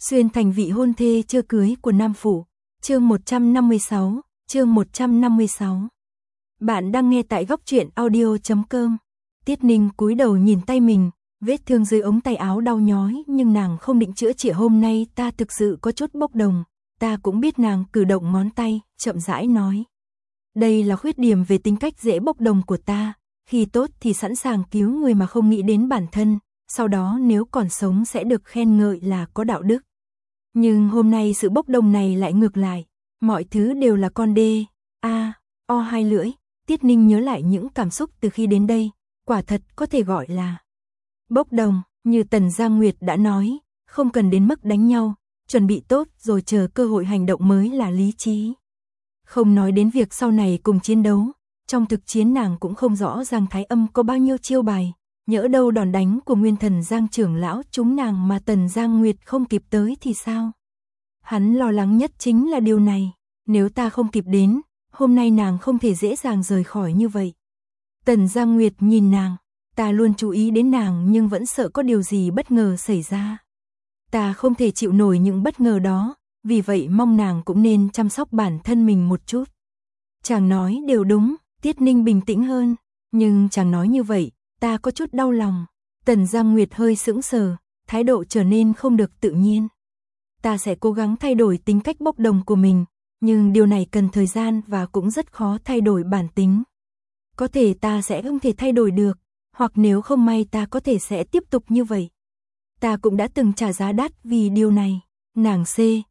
Xuyên thành vị hôn thê chưa cưới của Nam Phủ. Chương 156. Bạn đang nghe tại góc truyện audio.com. Tiết Ninh cúi đầu nhìn tay mình, vết thương dưới ống tay áo đau nhói nhưng nàng không định chữa trị. Hôm nay ta thực sự có chút bốc đồng. Ta cũng biết. Nàng cử động ngón tay, chậm rãi nói. Đây là khuyết điểm về tính cách dễ bốc đồng của ta. Khi tốt thì sẵn sàng cứu người mà không nghĩ đến bản thân, sau đó nếu còn sống sẽ được khen ngợi là có đạo đức. Nhưng hôm nay sự bốc đồng này lại ngược lại, mọi thứ đều là con đê, o hai lưỡi. Tiết Ninh nhớ lại những cảm xúc từ khi đến đây, quả thật có thể gọi là bốc đồng. Như Tần Giang Nguyệt đã nói, không cần đến mức đánh nhau, chuẩn bị tốt rồi chờ cơ hội hành động mới là lý trí. Không nói đến việc sau này cùng chiến đấu, trong thực chiến nàng cũng không rõ Giang Thái Âm có bao nhiêu chiêu bài, nhỡ đâu đòn đánh của Nguyên Thần Giang trưởng lão trúng nàng mà Tần Giang Nguyệt không kịp tới thì sao? Hắn lo lắng nhất chính là điều này, nếu ta không kịp đến, hôm nay nàng không thể dễ dàng rời khỏi như vậy. Tần Giang Nguyệt nhìn nàng, ta luôn chú ý đến nàng nhưng vẫn sợ có điều gì bất ngờ xảy ra. Ta không thể chịu nổi những bất ngờ đó, vì vậy mong nàng cũng nên chăm sóc bản thân mình một chút. Chàng nói đều đúng. Tiết Ninh bình tĩnh hơn, nhưng chàng nói như vậy, ta có chút đau lòng. Tần Giang Nguyệt hơi sững sờ, thái độ trở nên không được tự nhiên. Ta sẽ cố gắng thay đổi tính cách bốc đồng của mình, nhưng điều này cần thời gian và cũng rất khó thay đổi bản tính. Có thể ta sẽ không thể thay đổi được, hoặc nếu không may ta có thể sẽ tiếp tục như vậy. Ta cũng đã từng trả giá đắt vì điều này. Nàng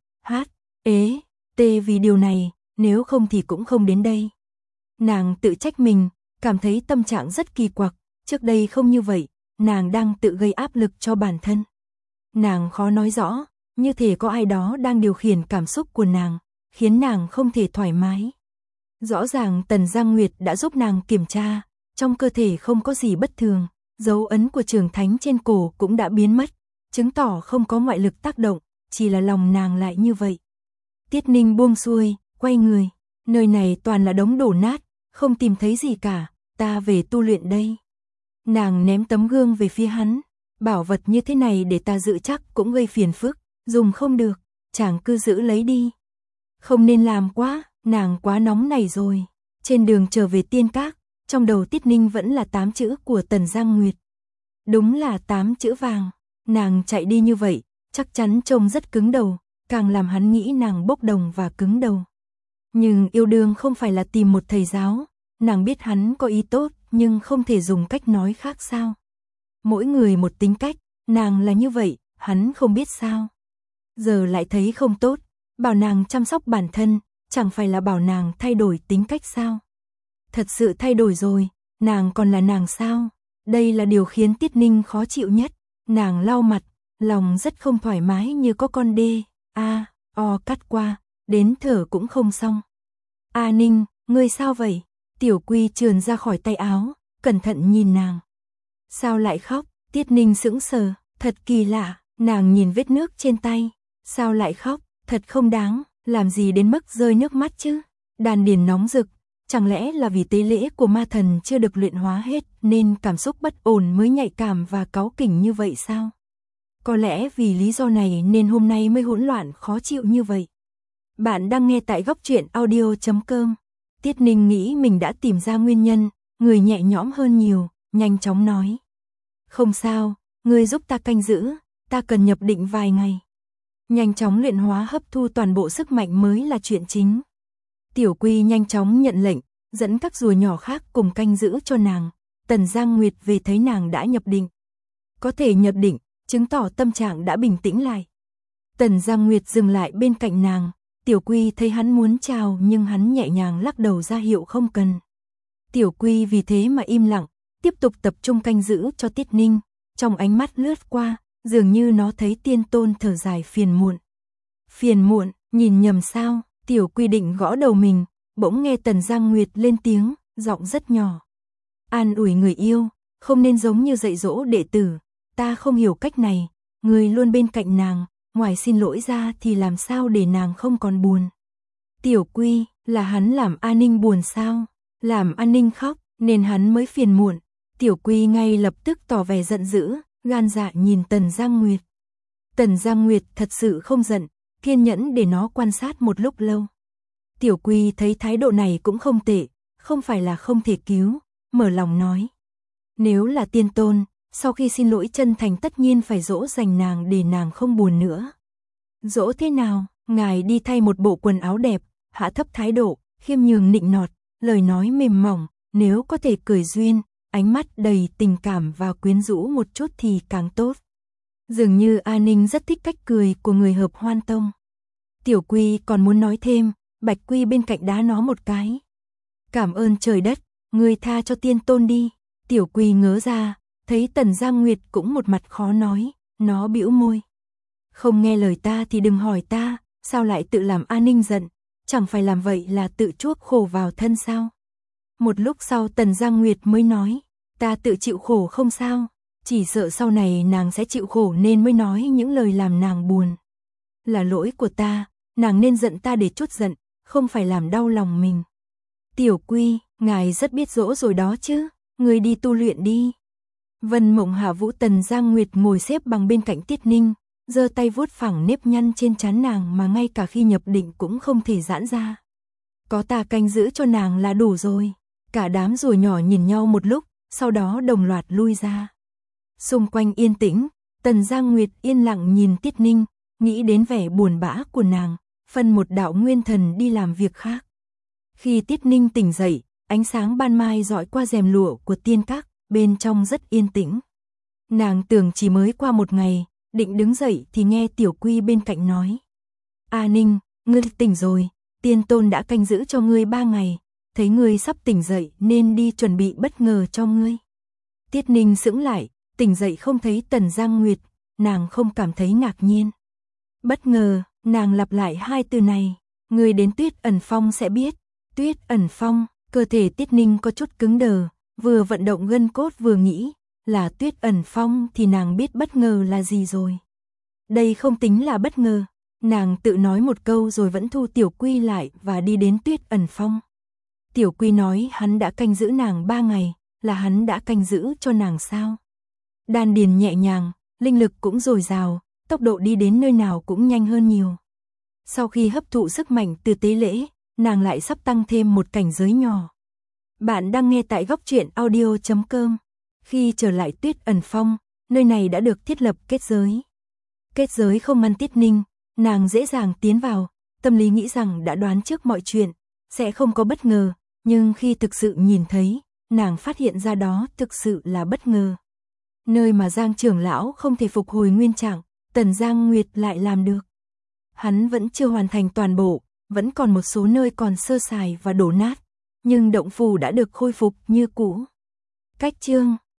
vì điều này, nếu không thì cũng không đến đây. Nàng tự trách mình, cảm thấy tâm trạng rất kỳ quặc, trước đây không như vậy, nàng đang tự gây áp lực cho bản thân. Nàng khó nói rõ, như thể có ai đó đang điều khiển cảm xúc của nàng, khiến nàng không thể thoải mái. Rõ ràng Tần Giang Nguyệt đã giúp nàng kiểm tra, trong cơ thể không có gì bất thường, dấu ấn của Trường Thánh trên cổ cũng đã biến mất, chứng tỏ không có ngoại lực tác động, chỉ là lòng nàng lại như vậy. Tiết Ninh buông xuôi, quay người, nơi này toàn là đống đổ nát, không tìm thấy gì cả, ta về tu luyện đây. Nàng ném tấm gương về phía hắn, bảo vật như thế này để ta giữ chắc cũng gây phiền phức, dùng không được, chàng cứ giữ lấy đi. Không nên làm quá, nàng quá nóng này rồi. Trên đường trở về Tiên Các, trong đầu Tiết Ninh vẫn là 8 chữ của Tần Giang Nguyệt. Đúng là 8 chữ vàng, nàng chạy đi như vậy, chắc chắn trông rất cứng đầu, càng làm hắn nghĩ nàng bốc đồng và cứng đầu. Nhưng yêu đương không phải là tìm một thầy giáo, nàng biết hắn có ý tốt nhưng không thể dùng cách nói khác sao. Mỗi người một tính cách, nàng là như vậy, hắn không biết sao. Giờ lại thấy không tốt, bảo nàng chăm sóc bản thân, chẳng phải là bảo nàng thay đổi tính cách sao. Thật sự thay đổi rồi, nàng còn là nàng sao? Đây là điều khiến Tiết Ninh khó chịu nhất. Nàng lau mặt, lòng rất không thoải mái như có con đê, cắt qua, đến thở cũng không xong. Ninh, ngươi sao vậy? Tiểu Quy trườn ra khỏi tay áo, cẩn thận nhìn nàng. Sao lại khóc? Tiết Ninh sững sờ, thật kỳ lạ, nàng nhìn vết nước trên tay. Sao lại khóc? Thật không đáng, làm gì đến mức rơi nước mắt chứ? Đan điền nóng rực, chẳng lẽ là vì tế lễ của ma thần chưa được luyện hóa hết nên cảm xúc bất ổn mới nhạy cảm và cáu kỉnh như vậy sao? Có lẽ vì lý do này nên hôm nay mới hỗn loạn khó chịu như vậy. Bạn đang nghe tại góc truyện audio.com. Tiết Ninh nghĩ mình đã tìm ra nguyên nhân, người nhẹ nhõm hơn nhiều, nhanh chóng nói. Không sao, ngươi giúp ta canh giữ, ta cần nhập định vài ngày. Nhanh chóng luyện hóa hấp thu toàn bộ sức mạnh mới là chuyện chính. Tiểu Quy nhanh chóng nhận lệnh, dẫn các rùa nhỏ khác cùng canh giữ cho nàng. Tần Giang Nguyệt về thấy nàng đã nhập định. Có thể nhập định, chứng tỏ tâm trạng đã bình tĩnh lại. Tần Giang Nguyệt dừng lại bên cạnh nàng. Tiểu Quy thấy hắn muốn chào nhưng hắn nhẹ nhàng lắc đầu ra hiệu không cần. Tiểu Quy vì thế mà im lặng, tiếp tục tập trung canh giữ cho Tiết Ninh. Trong ánh mắt lướt qua, dường như nó thấy Tiên Tôn thở dài phiền muộn. Phiền muộn, nhìn nhầm sao? Tiểu Quy định gõ đầu mình, bỗng nghe Tần Giang Nguyệt lên tiếng, giọng rất nhỏ. An ủi người yêu, không nên giống như dạy dỗ đệ tử. Ta không hiểu cách này, người luôn bên cạnh nàng, ngoài xin lỗi ra thì làm sao để nàng không còn buồn. Tiểu Quy, là hắn làm An Ninh buồn sao? Làm An Ninh khóc, nên hắn mới phiền muộn. Tiểu Quy ngay lập tức tỏ vẻ giận dữ, gan dạ nhìn Tần Giang Nguyệt. Tần Giang Nguyệt thật sự không giận, kiên nhẫn để nó quan sát một lúc lâu. Tiểu Quy thấy thái độ này cũng không tệ, không phải là không thể cứu, mở lòng nói. Nếu là tiên tôn, sau khi xin lỗi chân thành tất nhiên phải dỗ dành nàng để nàng không buồn nữa. Dỗ thế nào, ngài đi thay một bộ quần áo đẹp, hạ thấp thái độ, khiêm nhường nịnh nọt, lời nói mềm mỏng, nếu có thể cười duyên, ánh mắt đầy tình cảm và quyến rũ một chút thì càng tốt. Dường như A Ninh rất thích cách cười của người Hợp Hoan Tông. Tiểu Quy còn muốn nói thêm, Bạch Quy bên cạnh đá nó một cái. Cảm ơn trời đất, ngươi tha cho tiên tôn đi. Tiểu Quy ngớ ra, thấy Tần Giang Nguyệt cũng một mặt khó nói, nó bĩu môi. Không nghe lời ta thì đừng hỏi ta, sao lại tự làm A Ninh giận, chẳng phải làm vậy là tự chuốc khổ vào thân sao? Một lúc sau Tần Giang Nguyệt mới nói, ta tự chịu khổ không sao, chỉ sợ sau này nàng sẽ chịu khổ nên mới nói những lời làm nàng buồn. Là lỗi của ta, nàng nên giận ta để chút giận, không phải làm đau lòng mình. Tiểu Quy, ngài rất biết dỗ rồi đó chứ, ngươi đi tu luyện đi. Vân Mộng Hạ Vũ Tần Giang Nguyệt ngồi xếp bằng bên cạnh Tiết Ninh, giơ tay vuốt phẳng nếp nhăn trên trán nàng mà ngay cả khi nhập định cũng không thể giãn ra. Có ta canh giữ cho nàng là đủ rồi. Cả đám rùa nhỏ nhìn nhau một lúc, sau đó đồng loạt lui ra. Xung quanh yên tĩnh, Tần Giang Nguyệt yên lặng nhìn Tiết Ninh, nghĩ đến vẻ buồn bã của nàng, phân một đạo nguyên thần đi làm việc khác. Khi Tiết Ninh tỉnh dậy, ánh sáng ban mai dọi qua rèm lụa của tiên các, bên trong rất yên tĩnh. Nàng tưởng chỉ mới qua một ngày, định đứng dậy thì nghe Tiểu Quy bên cạnh nói. A Ninh, ngươi tỉnh rồi, tiên tôn đã canh giữ cho ngươi 3 ngày, thấy ngươi sắp tỉnh dậy nên đi chuẩn bị bất ngờ cho ngươi. Tiết Ninh sững lại, tỉnh dậy không thấy Tần Giang Nguyệt, nàng không cảm thấy ngạc nhiên. Bất ngờ, nàng lặp lại hai từ này, ngươi đến Tuyết Ẩn Phong sẽ biết. Tuyết Ẩn Phong, cơ thể Tiết Ninh có chút cứng đờ, vừa vận động gân cốt vừa nghĩ, là Tuyết Ẩn Phong thì nàng biết bất ngờ là gì rồi. Đây không tính là bất ngờ, nàng tự nói một câu rồi vẫn thu Tiểu Quy lại và đi đến Tuyết Ẩn Phong. Tiểu Quy nói hắn đã canh giữ nàng 3 ngày, là hắn đã canh giữ cho nàng sao? Đan điền nhẹ nhàng, linh lực cũng dồi dào, tốc độ đi đến nơi nào cũng nhanh hơn nhiều. Sau khi hấp thụ sức mạnh từ tế lễ, nàng lại sắp tăng thêm một cảnh giới nhỏ. Bạn đang nghe tại Góc Truyện Audio.com. Khi trở lại Tuyết Ẩn Phong, nơi này đã được thiết lập kết giới. Kết giới không ngăn Tiết Ninh, nàng dễ dàng tiến vào, tâm lý nghĩ rằng đã đoán trước mọi chuyện, sẽ không có bất ngờ, nhưng khi thực sự nhìn thấy, nàng phát hiện ra đó thực sự là bất ngờ. Nơi mà Giang trưởng lão không thể phục hồi nguyên trạng, Tần Giang Nguyệt lại làm được. Hắn vẫn chưa hoàn thành toàn bộ, vẫn còn một số nơi còn sơ sài và đổ nát, nhưng động phủ đã được khôi phục như cũ. Cách chương